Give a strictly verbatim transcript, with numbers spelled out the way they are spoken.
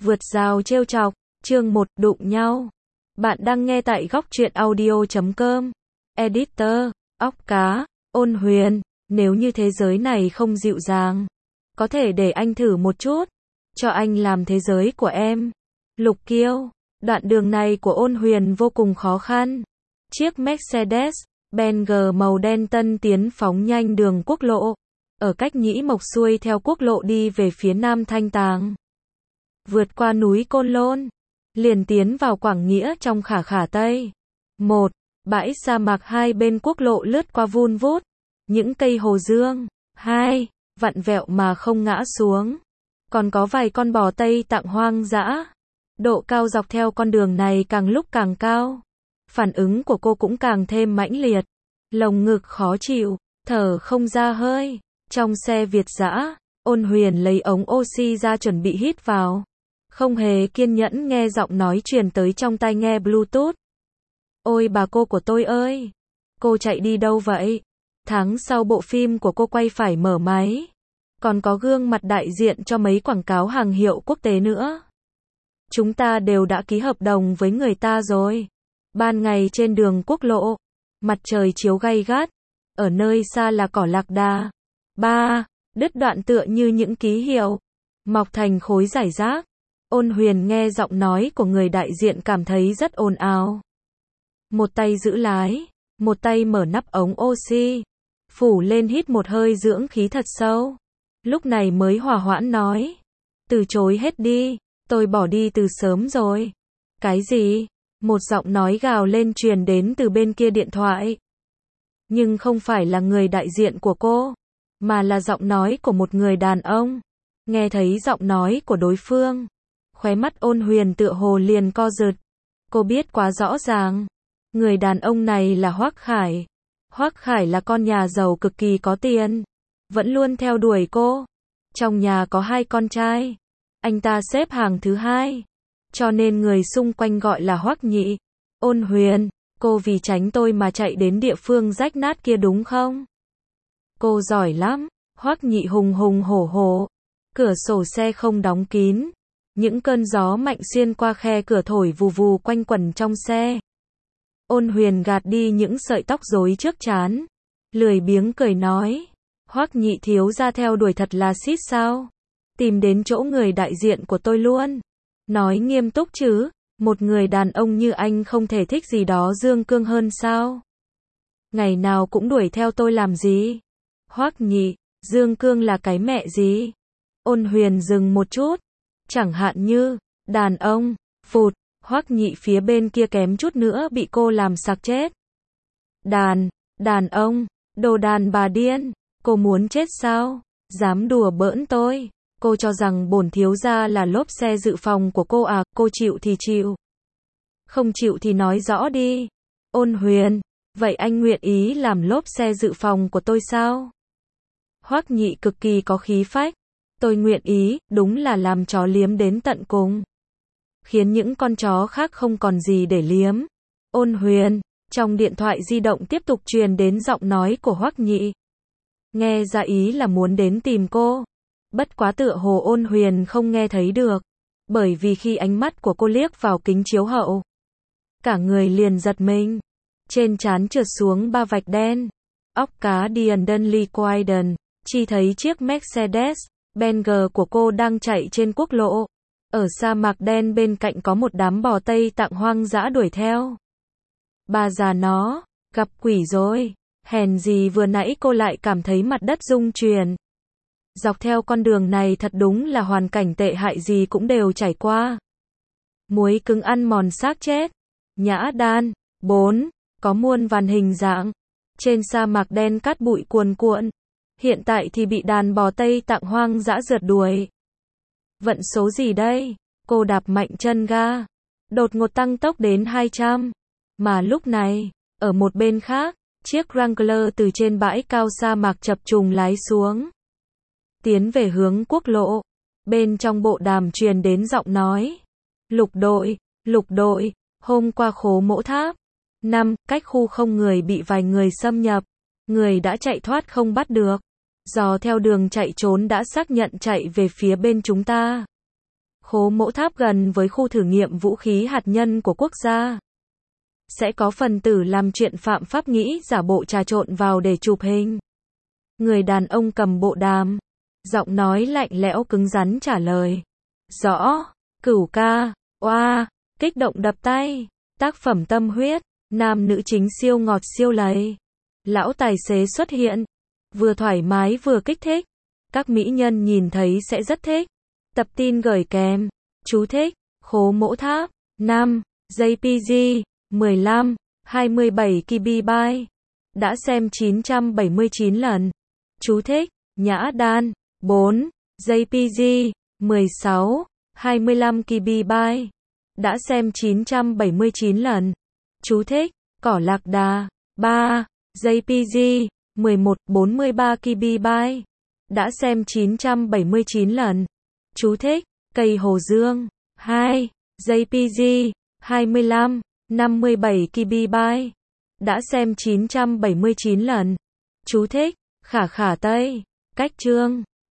Vượt rào trêu chọc, chương một, đụng nhau. Bạn đang nghe tại góc truyện audio chấm com. Editor, óc cá, Ôn Huyền, nếu như thế giới này không dịu dàng, có thể để anh thử một chút, cho anh làm thế giới của em. Lục Kiêu, đoạn đường này của Ôn Huyền vô cùng khó khăn. Chiếc Mercedes-Benz màu đen tân tiến phóng nhanh đường quốc lộ, ở cách Nhĩ Mộc xuôi theo quốc lộ đi về phía nam Thanh Tàng. Vượt qua núi Côn Lôn, liền tiến vào Quảng Nghĩa trong khả khả Tây. Một, bãi sa mạc hai bên quốc lộ lướt qua vun vút, những cây hồ dương. Hai, vặn vẹo mà không ngã xuống. Còn có vài con bò Tây Tạng hoang dã. Độ cao dọc theo con đường này càng lúc càng cao. Phản ứng của cô cũng càng thêm mãnh liệt. Lồng ngực khó chịu, thở không ra hơi. Trong xe Việt dã, Ôn Huyền lấy ống oxy ra chuẩn bị hít vào. Không hề kiên nhẫn nghe giọng nói truyền tới trong tai nghe Bluetooth. Ôi bà cô của tôi ơi! Cô chạy đi đâu vậy? Tháng sau bộ phim của cô quay phải mở máy. Còn có gương mặt đại diện cho mấy quảng cáo hàng hiệu quốc tế nữa. Chúng ta đều đã ký hợp đồng với người ta rồi. Ban ngày trên đường quốc lộ, mặt trời chiếu gay gắt. Ở nơi xa là cỏ lạc đà. Ba, đứt đoạn tựa như những ký hiệu, mọc thành khối rải rác. Ôn Huyền nghe giọng nói của người đại diện cảm thấy rất ồn ào. Một tay giữ lái, một tay mở nắp ống oxy, phủ lên hít một hơi dưỡng khí thật sâu. Lúc này mới hòa hoãn nói. Từ chối hết đi, tôi bỏ đi từ sớm rồi. Cái gì? Một giọng nói gào lên truyền đến từ bên kia điện thoại. Nhưng không phải là người đại diện của cô, mà là giọng nói của một người đàn ông. Nghe thấy giọng nói của đối phương, khóe mắt Ôn Huyền tựa hồ liền co giật. Cô biết quá rõ ràng, người đàn ông này là Hoắc Khải. Hoắc Khải là con nhà giàu cực kỳ có tiền, vẫn luôn theo đuổi cô. Trong nhà có hai con trai, anh ta xếp hàng thứ hai, cho nên người xung quanh gọi là Hoắc Nhị. Ôn Huyền, cô vì tránh tôi mà chạy đến địa phương rách nát kia đúng không? Cô giỏi lắm. Hoắc Nhị hùng hùng hổ hổ. Cửa sổ xe không đóng kín. Những cơn gió mạnh xuyên qua khe cửa thổi vù vù quanh quẩn trong xe. Ôn Huyền gạt đi những sợi tóc rối trước trán, lười biếng cười nói. Hoắc Nhị thiếu gia theo đuổi thật là xít sao? Tìm đến chỗ người đại diện của tôi luôn. Nói nghiêm túc chứ, một người đàn ông như anh không thể thích gì đó dương cương hơn sao? Ngày nào cũng đuổi theo tôi làm gì? Hoắc Nhị, dương cương là cái mẹ gì? Ôn Huyền dừng một chút. Chẳng hạn như, đàn ông, phụt, Hoắc Nhị phía bên kia kém chút nữa bị cô làm sặc chết. Đàn, đàn ông, đồ đàn bà điên, cô muốn chết sao? Dám đùa bỡn tôi, cô cho rằng bổn thiếu gia là lốp xe dự phòng của cô à, cô chịu thì chịu. Không chịu thì nói rõ đi. Ôn Huyền, vậy anh nguyện ý làm lốp xe dự phòng của tôi sao? Hoắc Nhị cực kỳ có khí phách. Tôi nguyện ý, đúng là làm chó liếm đến tận cùng. Khiến những con chó khác không còn gì để liếm. Ôn Huyền, trong điện thoại di động tiếp tục truyền đến giọng nói của Hoắc Nhị. Nghe ra ý là muốn đến tìm cô. Bất quá tựa hồ Ôn Huyền không nghe thấy được. Bởi vì khi ánh mắt của cô liếc vào kính chiếu hậu, cả người liền giật mình. Trên trán trượt xuống ba vạch đen. Óc cá Dian Dunley Quaiden, chỉ thấy chiếc Mercedes Benz của cô đang chạy trên quốc lộ. Ở sa mạc đen bên cạnh có một đám bò Tây Tạng hoang dã đuổi theo. Bà già nó, gặp quỷ rồi. Hèn gì vừa nãy cô lại cảm thấy mặt đất rung chuyển. Dọc theo con đường này thật đúng là hoàn cảnh tệ hại gì cũng đều trải qua. Muối cứng ăn mòn xác chết. Nhã đan. Bốn. Có muôn vàn hình dạng. Trên sa mạc đen cát bụi cuồn cuộn. Hiện tại thì bị đàn bò Tây Tạng hoang dã rượt đuổi. Vận số gì đây? Cô đạp mạnh chân ga. Đột ngột tăng tốc đến hai trăm. Mà lúc này, ở một bên khác, chiếc Wrangler từ trên bãi cao sa mạc chập trùng lái xuống. Tiến về hướng quốc lộ. Bên trong bộ đàm truyền đến giọng nói. Lục đội, lục đội, hôm qua khố mỗ tháp. Năm, cách khu không người bị vài người xâm nhập. Người đã chạy thoát không bắt được. Dò theo đường chạy trốn đã xác nhận chạy về phía bên chúng ta. Khố mẫu tháp gần với khu thử nghiệm vũ khí hạt nhân của quốc gia. Sẽ có phần tử làm chuyện phạm pháp nghĩ giả bộ trà trộn vào để chụp hình. Người đàn ông cầm bộ đàm. Giọng nói lạnh lẽo cứng rắn trả lời. Rõ. Cửu ca. Oa. Kích động đập tay. Tác phẩm tâm huyết. Nam nữ chính siêu ngọt siêu lầy. Lão tài xế xuất hiện. Vừa thoải mái vừa kích thích. Các mỹ nhân nhìn thấy sẽ rất thích. Tập tin gửi kèm. Chú thích. Khố mẫu tháp. năm. giê pê giê. mười lăm. hai mươi bảy ki bi bai. Đã xem chín trăm bảy mươi chín lần. Chú thích. Nhã đan. bốn. giê pê giê. mười sáu. hai mươi lăm ki bi bai. Đã xem chín trăm bảy mươi chín lần. Chú thích. Cỏ lạc đà. ba. giê pê giê. mười một. bốn mươi ba ki bi bai. Đã xem chín trăm bảy mươi chín lần. Chú thích. Cây hồ dương. hai. giê pê giê. hai mươi lăm. năm mươi bảy ki bi bai. Đã xem chín trăm bảy mươi chín lần. Chú thích. Khả khả Tây. Cách chương.